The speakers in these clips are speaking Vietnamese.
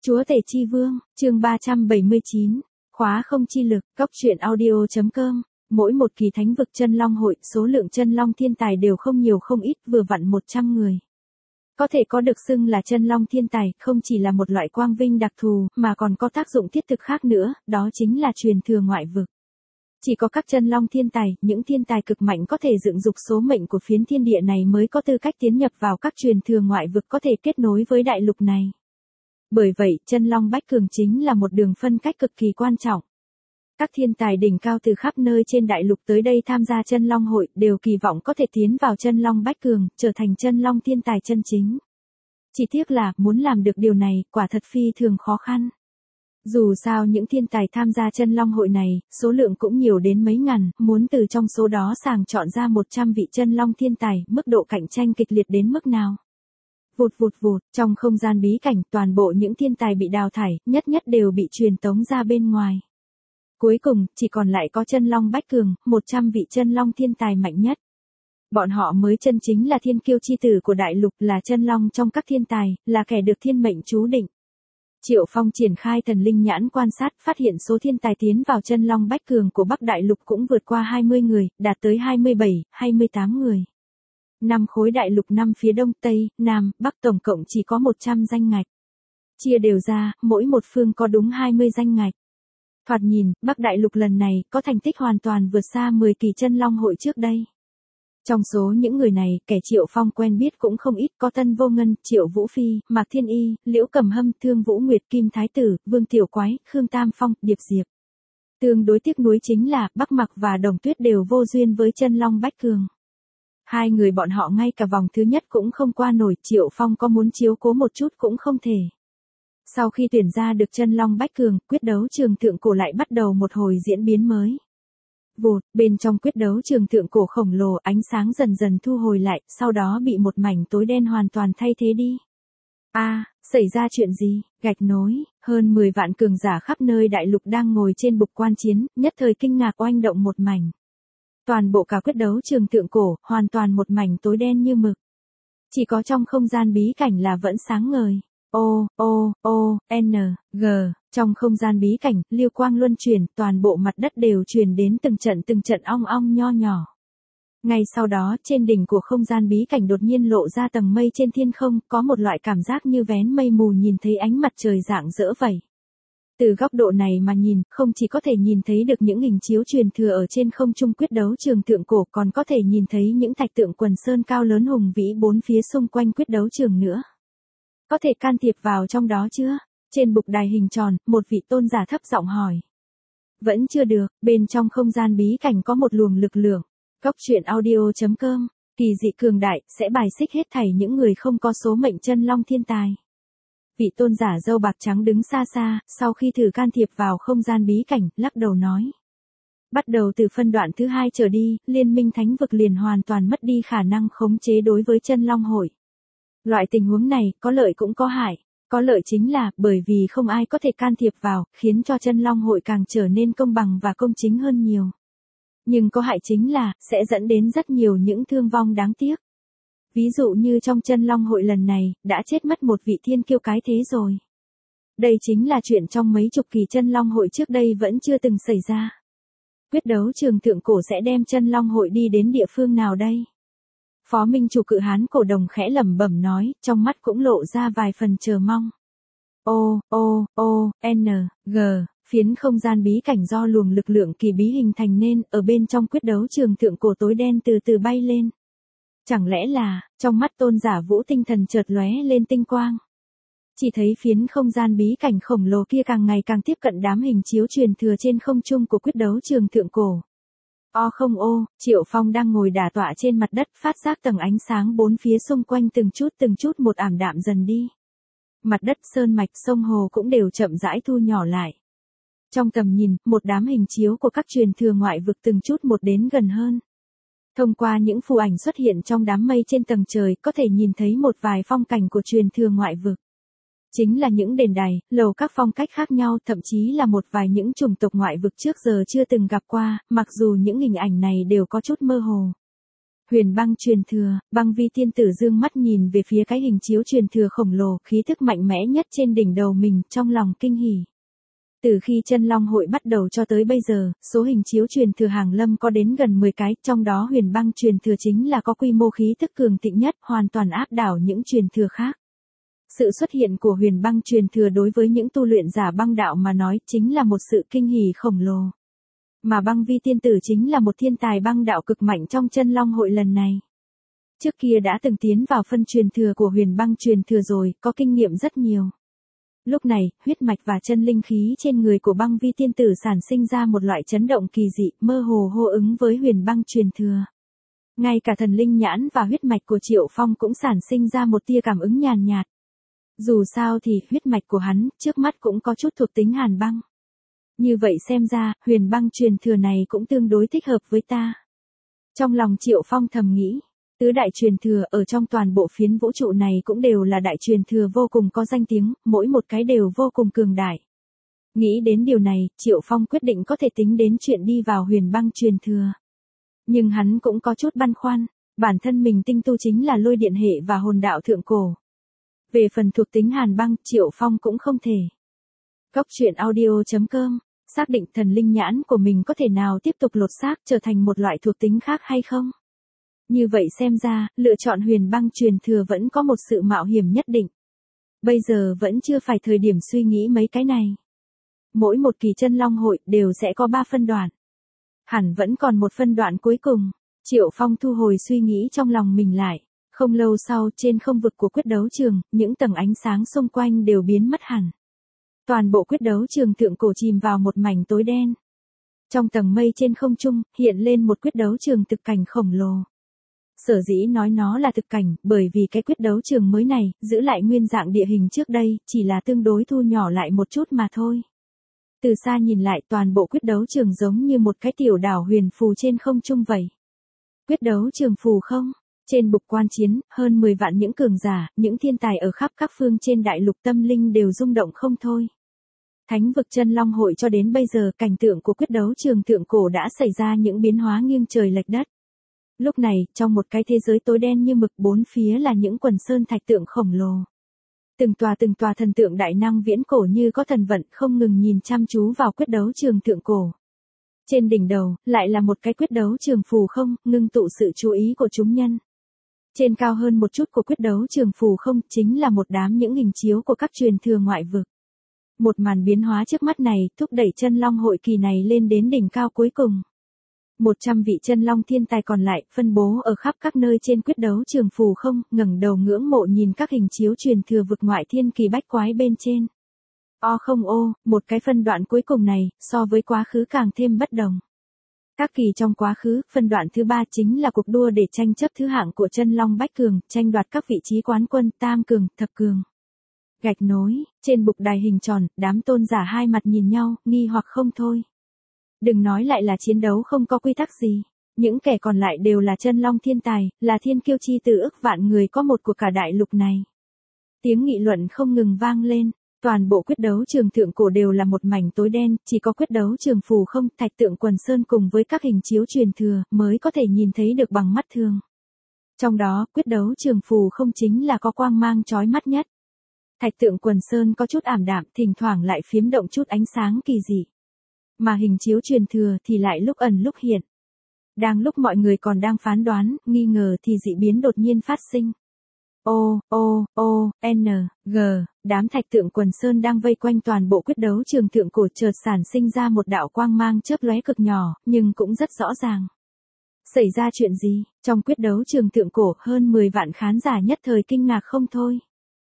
Chúa Tể Chi Vương, chương 379, khóa không chi lực, góc truyện audio.com. Mỗi một kỳ thánh vực chân long hội, số lượng chân long thiên tài đều không nhiều không ít, vừa vặn 100 người. Có thể có được xưng là chân long thiên tài, không chỉ là một loại quang vinh đặc thù, mà còn có tác dụng thiết thực khác nữa, đó chính là truyền thừa ngoại vực. Chỉ có các chân long thiên tài, những thiên tài cực mạnh có thể dựng dục số mệnh của phiến thiên địa này mới có tư cách tiến nhập vào các truyền thừa ngoại vực có thể kết nối với đại lục này. Bởi vậy, chân long bách cường chính là một đường phân cách cực kỳ quan trọng. Các thiên tài đỉnh cao từ khắp nơi trên đại lục tới đây tham gia chân long hội đều kỳ vọng có thể tiến vào chân long bách cường, trở thành chân long thiên tài chân chính. Chỉ tiếc là, muốn làm được điều này, quả thật phi thường khó khăn. Dù sao những thiên tài tham gia chân long hội này, số lượng cũng nhiều đến mấy ngàn, muốn từ trong số đó sàng chọn ra 100 vị chân long thiên tài, mức độ cạnh tranh kịch liệt đến mức nào. Vụt vụt vụt, trong không gian bí cảnh, toàn bộ những thiên tài bị đào thải, nhất đều bị truyền tống ra bên ngoài. Cuối cùng, chỉ còn lại có chân long bách cường, 100 vị chân long thiên tài mạnh nhất. Bọn họ mới chân chính là thiên kiêu chi tử của đại lục, là chân long trong các thiên tài, là kẻ được thiên mệnh chú định. Triệu Phong triển khai thần linh nhãn quan sát, phát hiện số thiên tài tiến vào chân long bách cường của Bắc Đại Lục cũng vượt qua 20 người, đạt tới 27, 28 người. 5 khối đại lục 5 phía đông, tây, nam, bắc tổng cộng chỉ có 100 danh ngạch. Chia đều ra, mỗi một phương có đúng 20 danh ngạch. Thoạt nhìn, Bắc Đại Lục lần này có thành tích hoàn toàn vượt xa 10 kỳ chân long hội trước đây. Trong số những người này, kẻ Triệu Phong quen biết cũng không ít, có Tân Vô Ngân, Triệu Vũ Phi, Mạc Thiên Y, Liễu Cẩm Hâm, Thương Vũ Nguyệt, Kim Thái Tử, Vương Tiểu Quái, Khương Tam Phong, Điệp Diệp. Tương đối tiếc nuối chính là, Bắc Mặc và Đồng Tuyết đều vô duyên với chân long bách cường. Hai người bọn họ ngay cả vòng thứ nhất cũng không qua nổi, Triệu Phong có muốn chiếu cố một chút cũng không thể. Sau khi tuyển ra được chân long bách cường, quyết đấu trường thượng cổ lại bắt đầu một hồi diễn biến mới. Vụt, bên trong quyết đấu trường thượng cổ khổng lồ, ánh sáng dần dần thu hồi lại, sau đó bị một mảnh tối đen hoàn toàn thay thế đi. Xảy ra chuyện gì? Gạch nối, hơn 10 vạn cường giả khắp nơi đại lục đang ngồi trên bục quan chiến, nhất thời kinh ngạc oanh động một mảnh. Toàn bộ cả quyết đấu trường thượng cổ, hoàn toàn một mảnh tối đen như mực. Chỉ có trong không gian bí cảnh là vẫn sáng ngời. Trong không gian bí cảnh, lưu quang luân chuyển, toàn bộ mặt đất đều truyền đến từng trận ong ong nho nhỏ. Ngay sau đó, trên đỉnh của không gian bí cảnh đột nhiên lộ ra tầng mây trên thiên không, có một loại cảm giác như vén mây mù nhìn thấy ánh mặt trời rạng rỡ vậy. Từ góc độ này mà nhìn, không chỉ có thể nhìn thấy được những hình chiếu truyền thừa ở trên không trung quyết đấu trường thượng cổ, còn có thể nhìn thấy những thạch tượng quần sơn cao lớn hùng vĩ bốn phía xung quanh quyết đấu trường nữa. Có thể can thiệp vào trong đó chưa? Trên bục đài hình tròn, một vị tôn giả thấp giọng hỏi. Vẫn chưa được, bên trong không gian bí cảnh có một luồng lực lượng. Góc truyện audio.com, kỳ dị cường đại, sẽ bài xích hết thảy những người không có số mệnh chân long thiên tài. Vị tôn giả râu bạc trắng đứng xa xa, sau khi thử can thiệp vào không gian bí cảnh, lắc đầu nói. Bắt đầu từ phân đoạn thứ 2 trở đi, liên minh thánh vực liền hoàn toàn mất đi khả năng khống chế đối với chân long hội. Loại tình huống này, có lợi cũng có hại. Có lợi chính là, bởi vì không ai có thể can thiệp vào, khiến cho chân long hội càng trở nên công bằng và công chính hơn nhiều. Nhưng có hại chính là, sẽ dẫn đến rất nhiều những thương vong đáng tiếc. Ví dụ như trong chân long hội lần này, đã chết mất một vị thiên kiêu cái thế rồi. Đây chính là chuyện trong mấy chục kỳ chân long hội trước đây vẫn chưa từng xảy ra. Quyết đấu trường thượng cổ sẽ đem chân long hội đi đến địa phương nào đây? Phó Minh chủ Cự Hán cổ đồng khẽ lẩm bẩm nói, trong mắt cũng lộ ra vài phần chờ mong. Phiến không gian bí cảnh do luồng lực lượng kỳ bí hình thành nên, ở bên trong quyết đấu trường thượng cổ tối đen từ từ bay lên. Chẳng lẽ là, trong mắt tôn giả Vũ tinh thần chợt lóe lên tinh quang. Chỉ thấy phiến không gian bí cảnh khổng lồ kia càng ngày càng tiếp cận đám hình chiếu truyền thừa trên không trung của quyết đấu trường thượng cổ. Triệu Phong đang ngồi đả tọa trên mặt đất, phát giác tầng ánh sáng bốn phía xung quanh từng chút một ảm đạm dần đi. Mặt đất, sơn mạch, sông hồ cũng đều chậm rãi thu nhỏ lại. Trong tầm nhìn, một đám hình chiếu của các truyền thừa ngoại vực từng chút một đến gần hơn. Thông qua những phù ảnh xuất hiện trong đám mây trên tầng trời, có thể nhìn thấy một vài phong cảnh của truyền thừa ngoại vực. Chính là những đền đài, lầu các phong cách khác nhau, thậm chí là một vài những chủng tộc ngoại vực trước giờ chưa từng gặp qua, mặc dù những hình ảnh này đều có chút mơ hồ. Huyền băng truyền thừa, băng vi tiên tử dương mắt nhìn về phía cái hình chiếu truyền thừa khổng lồ, khí thức mạnh mẽ nhất trên đỉnh đầu mình, trong lòng kinh hỉ. Từ khi chân long hội bắt đầu cho tới bây giờ, số hình chiếu truyền thừa hàng lâm có đến gần 10 cái, trong đó huyền băng truyền thừa chính là có quy mô khí thức cường thịnh nhất, hoàn toàn áp đảo những truyền thừa khác. Sự xuất hiện của huyền băng truyền thừa đối với những tu luyện giả băng đạo mà nói chính là một sự kinh hỉ khổng lồ. Mà băng vi tiên tử chính là một thiên tài băng đạo cực mạnh trong chân long hội lần này. Trước kia đã từng tiến vào phân truyền thừa của huyền băng truyền thừa rồi, có kinh nghiệm rất nhiều. Lúc này, huyết mạch và chân linh khí trên người của băng vi tiên tử sản sinh ra một loại chấn động kỳ dị, mơ hồ hô ứng với huyền băng truyền thừa. Ngay cả thần linh nhãn và huyết mạch của Triệu Phong cũng sản sinh ra một tia cảm ứng nhàn nhạt. Dù sao thì huyết mạch của hắn trước mắt cũng có chút thuộc tính hàn băng. Như vậy xem ra, huyền băng truyền thừa này cũng tương đối thích hợp với ta. Trong lòng Triệu Phong thầm nghĩ, tứ đại truyền thừa ở trong toàn bộ phiến vũ trụ này cũng đều là đại truyền thừa vô cùng có danh tiếng, mỗi một cái đều vô cùng cường đại. Nghĩ đến điều này, Triệu Phong quyết định có thể tính đến chuyện đi vào huyền băng truyền thừa. Nhưng hắn cũng có chút băn khoăn, bản thân mình tinh tu chính là lôi điện hệ và hồn đạo thượng cổ. Về phần thuộc tính hàn băng, Triệu Phong cũng không thể. Góc truyện audio.com, xác định thần linh nhãn của mình có thể nào tiếp tục lột xác trở thành một loại thuộc tính khác hay không? Như vậy xem ra, lựa chọn huyền băng truyền thừa vẫn có một sự mạo hiểm nhất định. Bây giờ vẫn chưa phải thời điểm suy nghĩ mấy cái này. Mỗi một kỳ chân long hội đều sẽ có 3 phân đoạn. Hẳn vẫn còn một phân đoạn cuối cùng. Triệu Phong thu hồi suy nghĩ trong lòng mình lại. Không lâu sau, trên không vực của quyết đấu trường, những tầng ánh sáng xung quanh đều biến mất hẳn. Toàn bộ quyết đấu trường thượng cổ chìm vào một mảnh tối đen. Trong tầng mây trên không trung, hiện lên một quyết đấu trường thực cảnh khổng lồ. Sở dĩ nói nó là thực cảnh, bởi vì cái quyết đấu trường mới này, giữ lại nguyên dạng địa hình trước đây, chỉ là tương đối thu nhỏ lại một chút mà thôi. Từ xa nhìn lại, toàn bộ quyết đấu trường giống như một cái tiểu đảo huyền phù trên không trung vậy. Quyết đấu trường phù không? Trên bục quan chiến, hơn 10 vạn những cường giả, những thiên tài ở khắp các phương trên đại lục tâm linh đều rung động không thôi. Thánh vực chân long hội cho đến bây giờ, cảnh tượng của quyết đấu trường thượng cổ đã xảy ra những biến hóa nghiêng trời lệch đất. Lúc này, trong một cái thế giới tối đen như mực, bốn phía là những quần sơn thạch tượng khổng lồ. Từng tòa thần tượng đại năng viễn cổ như có thần vận không ngừng nhìn chăm chú vào quyết đấu trường thượng cổ. Trên đỉnh đầu, lại là một cái quyết đấu trường phù không, ngưng tụ sự chú ý của chúng nhân. Trên cao hơn một chút của quyết đấu trường phù không, chính là một đám những hình chiếu của các truyền thừa ngoại vực. Một màn biến hóa trước mắt này, thúc đẩy chân long hội kỳ này lên đến đỉnh cao cuối cùng. 100 vị chân long thiên tài còn lại, phân bố ở khắp các nơi trên quyết đấu trường phù không, ngẩng đầu ngưỡng mộ nhìn các hình chiếu truyền thừa vực ngoại thiên kỳ bách quái bên trên. Một cái phân đoạn cuối cùng này, so với quá khứ càng thêm bất đồng. Các kỳ trong quá khứ, phân đoạn thứ 3 chính là cuộc đua để tranh chấp thứ hạng của chân long bách cường, tranh đoạt các vị trí quán quân, tam cường, thập cường. Gạch nối, trên bục đài hình tròn, đám tôn giả hai mặt nhìn nhau, nghi hoặc không thôi. Đừng nói lại là chiến đấu không có quy tắc gì. Những kẻ còn lại đều là chân long thiên tài, là thiên kiêu chi từ ức vạn người có một của cả đại lục này. Tiếng nghị luận không ngừng vang lên. Toàn bộ quyết đấu trường thượng cổ đều là một mảnh tối đen, chỉ có quyết đấu trường phù không, thạch tượng quần sơn cùng với các hình chiếu truyền thừa, mới có thể nhìn thấy được bằng mắt thường. Trong đó, quyết đấu trường phù không chính là có quang mang chói mắt nhất. Thạch tượng quần sơn có chút ảm đạm, thỉnh thoảng lại phiếm động chút ánh sáng kỳ dị. Mà hình chiếu truyền thừa thì lại lúc ẩn lúc hiện. Đang lúc mọi người còn đang phán đoán, nghi ngờ thì dị biến đột nhiên phát sinh. Đám thạch tượng quần sơn đang vây quanh toàn bộ quyết đấu trường thượng cổ chợt sản sinh ra một đạo quang mang chớp lóe cực nhỏ, nhưng cũng rất rõ ràng. Xảy ra chuyện gì? Trong quyết đấu trường thượng cổ, hơn 10 vạn khán giả nhất thời kinh ngạc không thôi.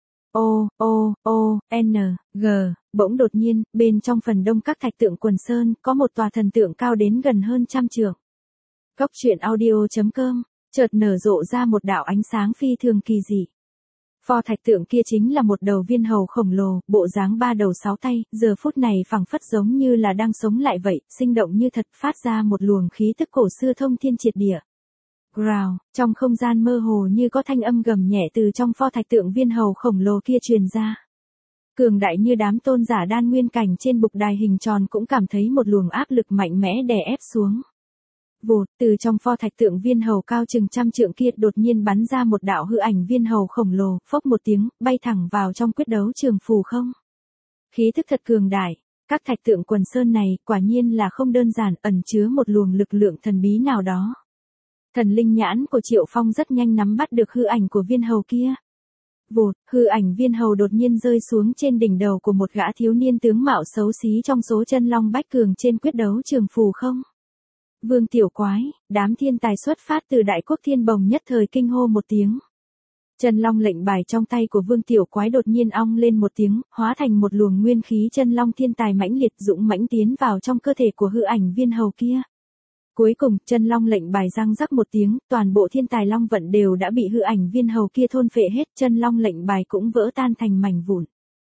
Bỗng đột nhiên, bên trong phần đông các thạch tượng quần sơn, có một tòa thần tượng cao đến gần hơn 100 trượng. Góc truyện audio.com, chợt nở rộ ra một đạo ánh sáng phi thường kỳ dị. Pho thạch tượng kia chính là một đầu viên hầu khổng lồ, bộ dáng 3 đầu 6 tay, giờ phút này phẳng phất giống như là đang sống lại vậy, sinh động như thật, phát ra một luồng khí tức cổ xưa thông thiên triệt địa. Growl, trong không gian mơ hồ như có thanh âm gầm nhẹ từ trong pho thạch tượng viên hầu khổng lồ kia truyền ra. Cường đại như đám tôn giả đan nguyên cảnh trên bục đài hình tròn cũng cảm thấy một luồng áp lực mạnh mẽ đè ép xuống. Vụt, từ trong pho thạch tượng viên hầu cao chừng trăm trượng kia đột nhiên bắn ra một đạo hư ảnh viên hầu khổng lồ, phốc một tiếng, bay thẳng vào trong quyết đấu trường phù không. Khí thức thật cường đại, các thạch tượng quần sơn này quả nhiên là không đơn giản, ẩn chứa một luồng lực lượng thần bí nào đó. Thần linh nhãn của Triệu Phong rất nhanh nắm bắt được hư ảnh của viên hầu kia. Vụt, hư ảnh viên hầu đột nhiên rơi xuống trên đỉnh đầu của một gã thiếu niên tướng mạo xấu xí trong số chân long bách cường trên quyết đấu trường phù không. Vương Tiểu Quái, đám thiên tài xuất phát từ Đại Quốc Thiên Bồng nhất thời kinh hô một tiếng. Chân long lệnh bài trong tay của Vương Tiểu Quái đột nhiên ong lên một tiếng, hóa thành một luồng nguyên khí chân long thiên tài mãnh liệt dũng mãnh tiến vào trong cơ thể của hư ảnh viên hầu kia. Cuối cùng, chân long lệnh bài răng rắc một tiếng, toàn bộ thiên tài long vận đều đã bị hư ảnh viên hầu kia thôn phệ hết, chân long lệnh bài cũng vỡ tan thành mảnh vụn.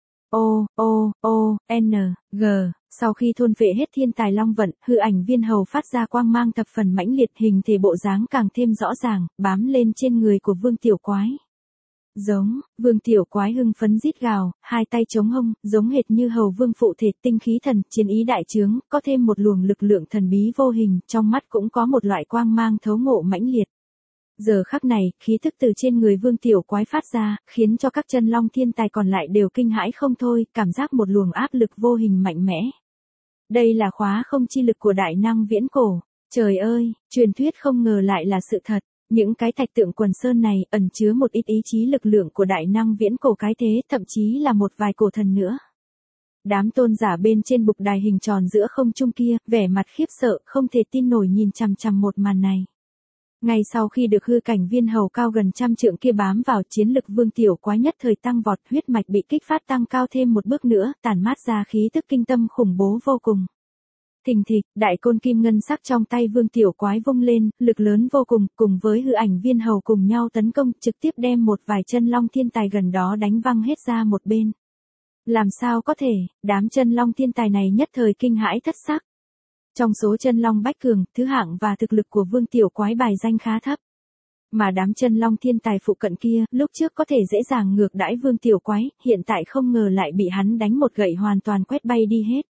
G, sau khi thôn phệ hết thiên tài long vận, hư ảnh viên hầu phát ra quang mang thập phần mãnh liệt, hình thể bộ dáng càng thêm rõ ràng, bám lên trên người của Vương Tiểu Quái. Giống, Vương Tiểu Quái hưng phấn rít gào, hai tay chống hông, giống hệt như hầu vương phụ thể, tinh khí thần, chiến ý đại trướng, có thêm một luồng lực lượng thần bí vô hình, trong mắt cũng có một loại quang mang thấu ngộ mãnh liệt. Giờ khắc này, khí thức từ trên người Vương Tiểu Quái phát ra, khiến cho các chân long thiên tài còn lại đều kinh hãi không thôi, cảm giác một luồng áp lực vô hình mạnh mẽ. Đây là khóa không chi lực của đại năng viễn cổ. Trời ơi, truyền thuyết không ngờ lại là sự thật. Những cái thạch tượng quần sơn này ẩn chứa một ít ý chí lực lượng của đại năng viễn cổ cái thế, thậm chí là một vài cổ thần nữa. Đám tôn giả bên trên bục đài hình tròn giữa không trung kia, vẻ mặt khiếp sợ, không thể tin nổi nhìn chằm chằm một màn này. Ngay sau khi được hư cảnh viên hầu cao gần trăm trượng kia bám vào, chiến lực Vương Tiểu Quái nhất thời tăng vọt, huyết mạch bị kích phát tăng cao thêm một bước nữa, tản mát ra khí tức kinh tâm khủng bố vô cùng. Thình thịch, đại côn kim ngân sắc trong tay Vương Tiểu Quái vung lên, lực lớn vô cùng, cùng với hư ảnh viên hầu cùng nhau tấn công, trực tiếp đem một vài chân long thiên tài gần đó đánh văng hết ra một bên. Làm sao có thể, đám chân long thiên tài này nhất thời kinh hãi thất sắc. Trong số chân long bách cường, thứ hạng và thực lực của Vương Tiểu Quái bài danh khá thấp. Mà đám chân long thiên tài phụ cận kia, lúc trước có thể dễ dàng ngược đãi Vương Tiểu Quái, hiện tại không ngờ lại bị hắn đánh một gậy hoàn toàn quét bay đi hết.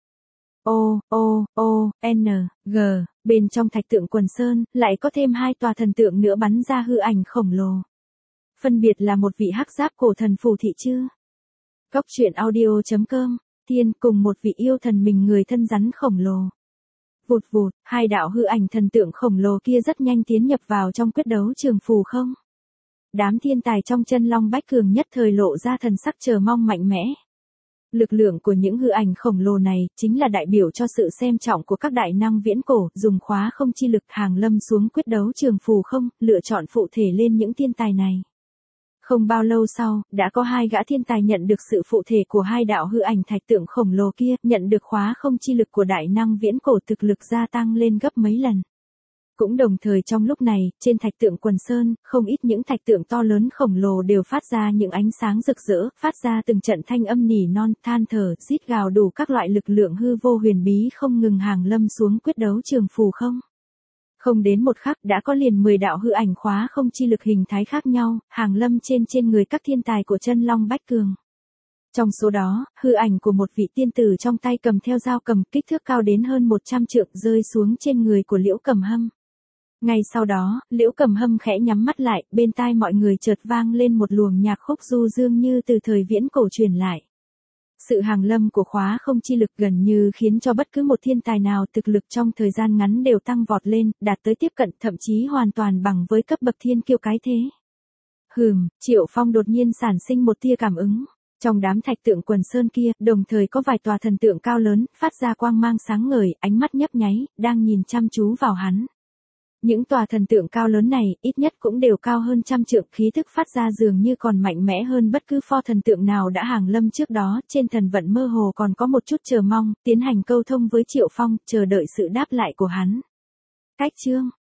G, bên trong thạch tượng quần sơn, lại có thêm hai tòa thần tượng nữa bắn ra hư ảnh khổng lồ. Phân biệt là một vị hắc giáp cổ thần phù thị chư. Cốc truyện audio.com, thiên cùng một vị yêu thần mình người thân rắn khổng lồ. Vụt vụt, hai đạo hư ảnh thần tượng khổng lồ kia rất nhanh tiến nhập vào trong quyết đấu trường phù không. Đám thiên tài trong chân long bách cường nhất thời lộ ra thần sắc chờ mong mạnh mẽ. Lực lượng của những hư ảnh khổng lồ này, chính là đại biểu cho sự xem trọng của các đại năng viễn cổ, dùng khóa không chi lực hàng lâm xuống quyết đấu trường phù không, lựa chọn phụ thể lên những thiên tài này. Không bao lâu sau, đã có hai gã thiên tài nhận được sự phụ thể của hai đạo hư ảnh thạch tượng khổng lồ kia, nhận được khóa không chi lực của đại năng viễn cổ, thực lực gia tăng lên gấp mấy lần. Cũng đồng thời trong lúc này, trên thạch tượng quần sơn, không ít những thạch tượng to lớn khổng lồ đều phát ra những ánh sáng rực rỡ, phát ra từng trận thanh âm nỉ non, than thở, rít gào đủ các loại lực lượng hư vô huyền bí không ngừng hàng lâm xuống quyết đấu trường phù không. Không đến một khắc đã có liền 10 đạo hư ảnh khóa không chi lực hình thái khác nhau, hàng lâm trên người các thiên tài của chân long bách cường. Trong số đó, hư ảnh của một vị tiên tử trong tay cầm theo dao cầm kích thước cao đến hơn 100 trượng rơi xuống trên người của Liễu Cầm Hâm. Ngay sau đó, Liễu Cầm Hâm khẽ nhắm mắt lại, bên tai mọi người chợt vang lên một luồng nhạc khúc du dương như từ thời viễn cổ truyền lại. Sự hàng lâm của khóa không chi lực gần như khiến cho bất cứ một thiên tài nào thực lực trong thời gian ngắn đều tăng vọt lên, đạt tới tiếp cận, thậm chí hoàn toàn bằng với cấp bậc thiên kiêu cái thế. Triệu Phong đột nhiên sản sinh một tia cảm ứng. Trong đám thạch tượng quần sơn kia, đồng thời có vài tòa thần tượng cao lớn, phát ra quang mang sáng ngời, ánh mắt nhấp nháy, đang nhìn chăm chú vào hắn. Những tòa thần tượng cao lớn này, ít nhất cũng đều cao hơn trăm trượng, khí thức phát ra dường như còn mạnh mẽ hơn bất cứ pho thần tượng nào đã hàng lâm trước đó, trên thần vận mơ hồ còn có một chút chờ mong, tiến hành câu thông với Triệu Phong, chờ đợi sự đáp lại của hắn. Cách chương